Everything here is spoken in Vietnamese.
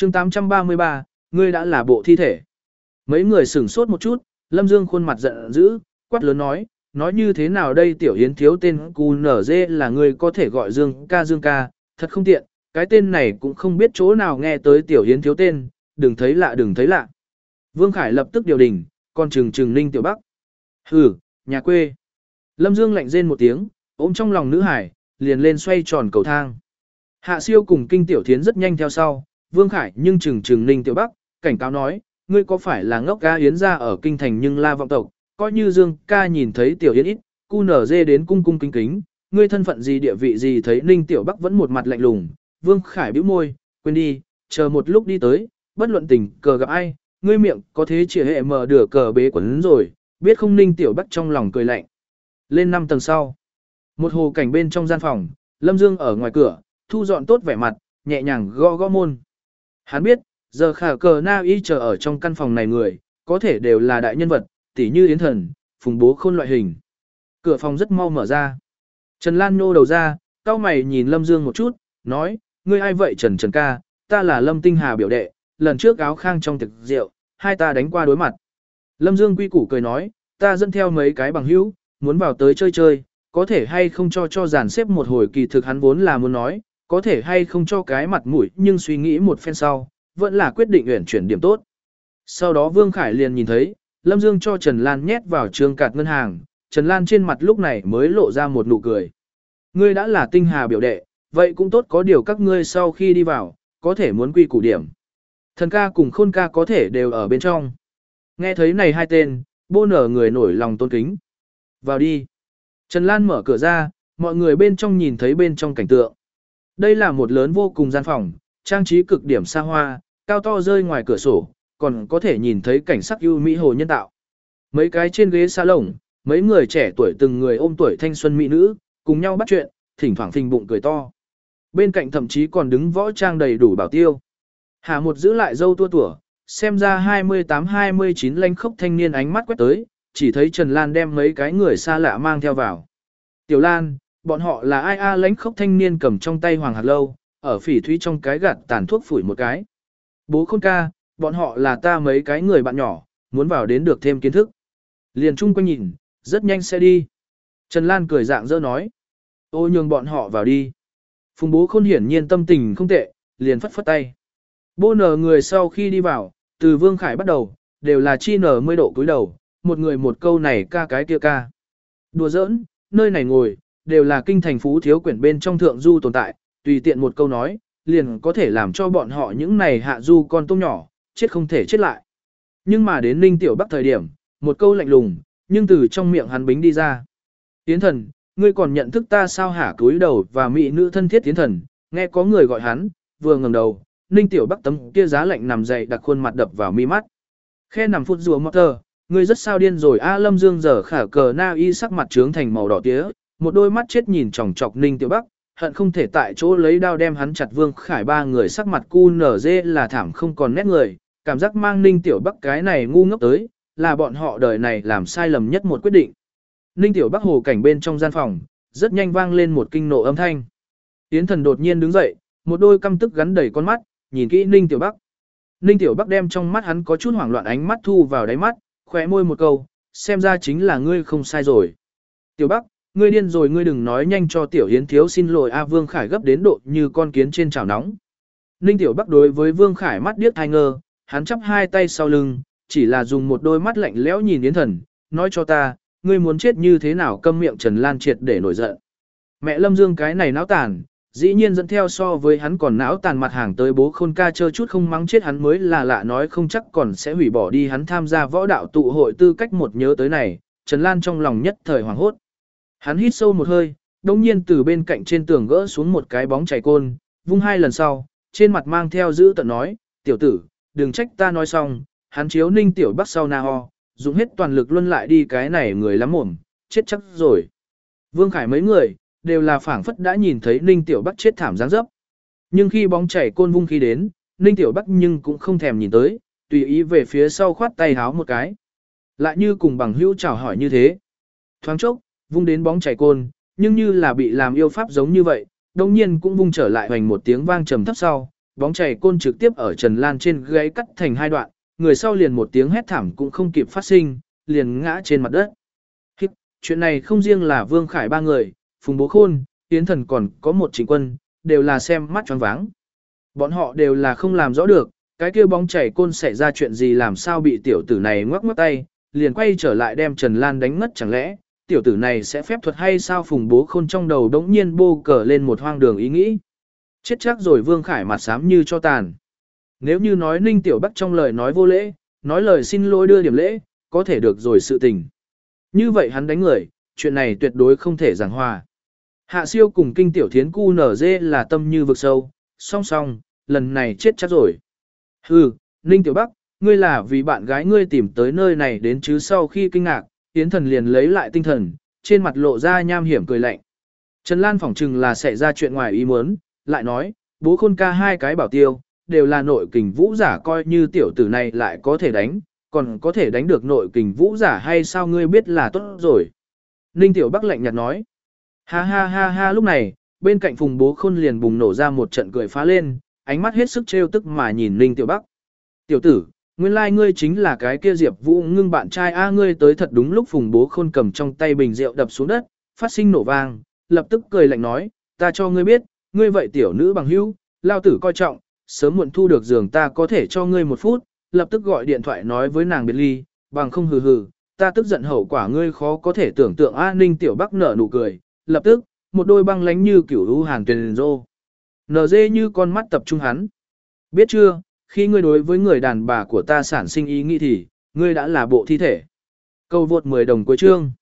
chương 833, ngươi đã là bộ thi thể. Mấy người sửng sốt một chút, Lâm Dương khuôn mặt giận dữ, quát lớn nói như thế nào đây Tiểu Yến thiếu tên QNZ là ngươi có thể gọi Dương ca, thật không tiện, cái tên này cũng không biết chỗ nào nghe tới Tiểu Yến thiếu tên, đừng thấy lạ. Vương Khải lập tức điều đình, còn trừng Ninh Tiểu Bắc. Hừ, nhà quê. Lâm Dương lạnh rên một tiếng, ôm trong lòng nữ hải, liền lên xoay tròn cầu thang. Hạ Siêu cùng Kinh Tiểu Thiến rất nhanh theo sau, Vương Khải nhưng trừng Ninh Tiểu Bắc, cảnh cáo nói, ngươi có phải là ngốc ca Yến ra ở kinh thành nhưng la vọng tộc, coi như Dương ca nhìn thấy Tiểu Yến ít, QNZ đến cung kính, ngươi thân phận gì địa vị gì thấy Ninh Tiểu Bắc vẫn một mặt lạnh lùng, Vương Khải bĩu môi, quên đi, chờ một lúc đi tới, bất luận tình cờ gặp ai, ngươi miệng có thế chỉ hệ mở đửa cờ bế quấn rồi, biết không Ninh Tiểu Bắc trong lòng cười lạnh. Lên 5 tầng sau, một hồ cảnh bên trong gian phòng, Lâm Dương ở ngoài cửa, thu dọn tốt vẻ mặt, nhẹ nhàng gõ môn. Hắn biết, giờ khả cờ na y chờ ở trong căn phòng này người, có thể đều là đại nhân vật, tỉ như Yến Thần, Phùng Bố Khôn loại hình. Cửa phòng rất mau mở ra. Trần Lan nhô đầu ra, cau mày nhìn Lâm Dương một chút, nói, ngươi ai vậy Trần ca, ta là Lâm Tinh Hà biểu đệ, lần trước áo khang trong tiệc rượu, hai ta đánh qua đối mặt. Lâm Dương quy củ cười nói, ta dẫn theo mấy cái bằng hữu, muốn vào tới chơi, có thể hay không cho dàn xếp một hồi kỳ thực hắn vốn là muốn nói, có thể hay không cho cái mặt mũi nhưng suy nghĩ một phen sau, vẫn là quyết định uyển chuyển điểm tốt. Sau đó Vương Khải liền nhìn thấy, Lâm Dương cho Trần Lan nhét vào trường cạt ngân hàng, Trần Lan trên mặt lúc này mới lộ ra một nụ cười. Ngươi đã là Tinh Hà biểu đệ, vậy cũng tốt có điều các ngươi sau khi đi vào, có thể muốn quy củ điểm. Thần ca cùng Khôn ca có thể đều ở bên trong. Nghe thấy này hai tên, bô nở người nổi lòng tôn kính. Vào đi. Trần Lan mở cửa ra, mọi người bên trong nhìn thấy bên trong cảnh tượng. Đây là một lớn vô cùng gian phòng, trang trí cực điểm xa hoa, cao to rơi ngoài cửa sổ, còn có thể nhìn thấy cảnh sắc ưu mỹ hồ nhân tạo. Mấy cái trên ghế salon, mấy người trẻ tuổi từng người ôm tuổi thanh xuân mỹ nữ, cùng nhau bắt chuyện, thỉnh thoảng phình bụng cười to. Bên cạnh thậm chí còn đứng võ trang đầy đủ bảo tiêu. Hà một giữ lại dâu tua tủa, xem ra 28-29 lanh khốc thanh niên ánh mắt quét tới, chỉ thấy Trần Lan đem mấy cái người xa lạ mang theo vào. Tiểu Lan, bọn họ là ai a lãnh khốc thanh niên cầm trong tay hoàng hạt lâu, ở phỉ thúy trong cái gạt tàn thuốc phủi một cái. Bố Khôn ca, bọn họ là ta mấy cái người bạn nhỏ, muốn vào đến được thêm kiến thức. Liền chung quanh nhìn, rất nhanh sẽ đi. Trần Lan cười dạng dỡ nói. Ô nhường bọn họ vào đi. Phùng Bố Khôn hiển nhiên tâm tình không tệ, liền phất phất tay. Bô nở người sau khi đi vào, từ Vương Khải bắt đầu, đều là chi nở 10 độ cúi đầu, một người một câu này ca cái kia ca. Đùa giỡn, nơi này ngồi, đều là kinh thành phú thiếu quyển bên trong thượng du tồn tại, tùy tiện một câu nói, liền có thể làm cho bọn họ những này hạ du con tôm nhỏ, chết không thể chết lại. Nhưng mà đến Ninh Tiểu Bắc thời điểm, một câu lạnh lùng, nhưng từ trong miệng hắn bính đi ra. Tiến thần, ngươi còn nhận thức ta sao hả cúi đầu và mỹ nữ thân thiết tiến thần, nghe có người gọi hắn, vừa ngẩng đầu, Ninh Tiểu Bắc tấm kia giá lạnh nằm dậy đặt khuôn mặt đập vào mi mắt. Khe nằm phút rùa motor, ngươi rất sao điên rồi a Lâm Dương giờ khả cờ na y sắc mặt trướng thành màu đỏ tía, một đôi mắt chết nhìn chòng chọc Ninh Tiểu Bắc, hận không thể tại chỗ lấy đao đem hắn chặt. Vương Khải ba người sắc mặt cu nở dê là thảm không còn nét người, cảm giác mang Ninh Tiểu Bắc cái này ngu ngốc tới, là bọn họ đời này làm sai lầm nhất một quyết định. Ninh Tiểu Bắc hồ cảnh bên trong gian phòng, rất nhanh vang lên một kinh nộ âm thanh. Yến Thần đột nhiên đứng dậy, một đôi căm tức gắn đầy con mắt, nhìn kỹ Ninh Tiểu Bắc. Ninh Tiểu Bắc đem trong mắt hắn có chút hoảng loạn ánh mắt thu vào đáy mắt, khóe môi một câu, xem ra chính là ngươi không sai rồi. Tiểu Bắc, ngươi điên rồi, ngươi đừng nói nhanh cho Tiểu Yến thiếu xin lỗi a Vương Khải gấp đến độ như con kiến trên chảo nóng. Ninh Tiểu Bắc đối với Vương Khải mắt điếc thai ngơ, hắn chắp hai tay sau lưng, chỉ là dùng một đôi mắt lạnh lẽo nhìn Yến Thần, nói cho ta, ngươi muốn chết như thế nào. Câm miệng. Trần Lan triệt để nổi giận. Mẹ Lâm Dương cái này náo tàn, dĩ nhiên dẫn theo so với hắn còn não tàn mặt hàng tới Bố Khôn ca chơ chút không mắng chết hắn mới là lạ, nói không chắc còn sẽ hủy bỏ đi hắn tham gia võ đạo tụ hội tư cách. Một nhớ tới này, Trần Lan trong lòng nhất thời hoảng hốt. Hắn hít sâu một hơi, đồng nhiên từ bên cạnh trên tường gỡ xuống một cái bóng chảy côn, vung hai lần sau, trên mặt mang theo giữ tận nói, tiểu tử, đừng trách ta nói xong, hắn chiếu Ninh Tiểu Bắc sau na ho, dùng hết toàn lực luân lại đi cái này người lắm mồm, chết chắc rồi. Vương Khải mấy người, đều là phảng phất đã nhìn thấy Ninh Tiểu Bắc chết thảm dáng dấp. Nhưng khi bóng chảy côn vung khí đến, Ninh Tiểu Bắc nhưng cũng không thèm nhìn tới, tùy ý về phía sau khoát tay háo một cái. Lại như cùng bằng hữu chào hỏi như thế. Thoáng chốc, vung đến bóng chảy côn, nhưng như là bị làm yêu pháp giống như vậy, đồng nhiên cũng vung trở lại hoành một tiếng vang trầm thấp sau, bóng chảy côn trực tiếp ở Trần Lan trên gáy cắt thành hai đoạn, người sau liền một tiếng hét thảm cũng không kịp phát sinh, liền ngã trên mặt đất. Chuyện này không riêng là Vương Khải ba người, Phùng Bố Khôn, Yến Thần còn có một Trịnh Quân, đều là xem mắt choáng váng. Bọn họ đều là không làm rõ được, cái kia bóng chảy côn xảy ra chuyện gì làm sao bị tiểu tử này ngoắc ngoắc tay, liền quay trở lại đem Trần Lan đánh ngất chẳng lẽ, tiểu tử này sẽ phép thuật hay sao Phùng Bố Khôn trong đầu đống nhiên bô cờ lên một hoang đường ý nghĩ. Chết chắc rồi Vương Khải mặt xám như cho tàn. Nếu như nói Ninh Tiểu Bắc trong lời nói vô lễ, nói lời xin lỗi đưa điểm lễ, có thể được rồi sự tình. Như vậy hắn đánh người, chuyện này tuyệt đối không thể giảng hòa. Hạ Siêu cùng Kinh Tiểu Thiến cu nở dê là tâm như vực sâu, song song, lần này chết chắc rồi. Hừ, Ninh Tiểu Bắc, ngươi là vì bạn gái ngươi tìm tới nơi này đến chứ sau khi kinh ngạc, Yến Thần liền lấy lại tinh thần, trên mặt lộ ra nham hiểm cười lạnh. Trần Lan phỏng chừng là xảy ra chuyện ngoài ý muốn, lại nói, Bố Khôn ca hai cái bảo tiêu, đều là nội kình vũ giả coi như tiểu tử này lại có thể đánh, còn có thể đánh được nội kình vũ giả hay sao ngươi biết là tốt rồi. Ninh Tiểu Bắc lạnh nhạt nói, ha ha ha ha lúc này, bên cạnh Phùng Bố Khôn liền bùng nổ ra một trận cười phá lên, ánh mắt hết sức trêu tức mà nhìn Ninh Tiểu Bắc. Tiểu tử, nguyên lai ngươi chính là cái kia Diệp Vũ Ngưng bạn trai a ngươi tới thật đúng lúc Phùng Bố Khôn cầm trong tay bình rượu đập xuống đất, phát sinh nổ vang, lập tức cười lạnh nói, ta cho ngươi biết, ngươi vậy tiểu nữ bằng hữu, lao tử coi trọng, sớm muộn thu được giường ta có thể cho ngươi 1 phút, lập tức gọi điện thoại nói với nàng biệt ly, bằng không hừ hừ, ta tức giận hậu quả ngươi khó có thể tưởng tượng a Ninh Tiểu Bắc nở nụ cười, lập tức, một đôi băng lánh như kiểu u hàn tuyền rô. NG như con mắt tập trung hắn. Biết chưa, khi ngươi đối với người đàn bà của ta sản sinh ý nghĩ thì, ngươi đã là bộ thi thể. Câu vượt 10 đồng cuối chương.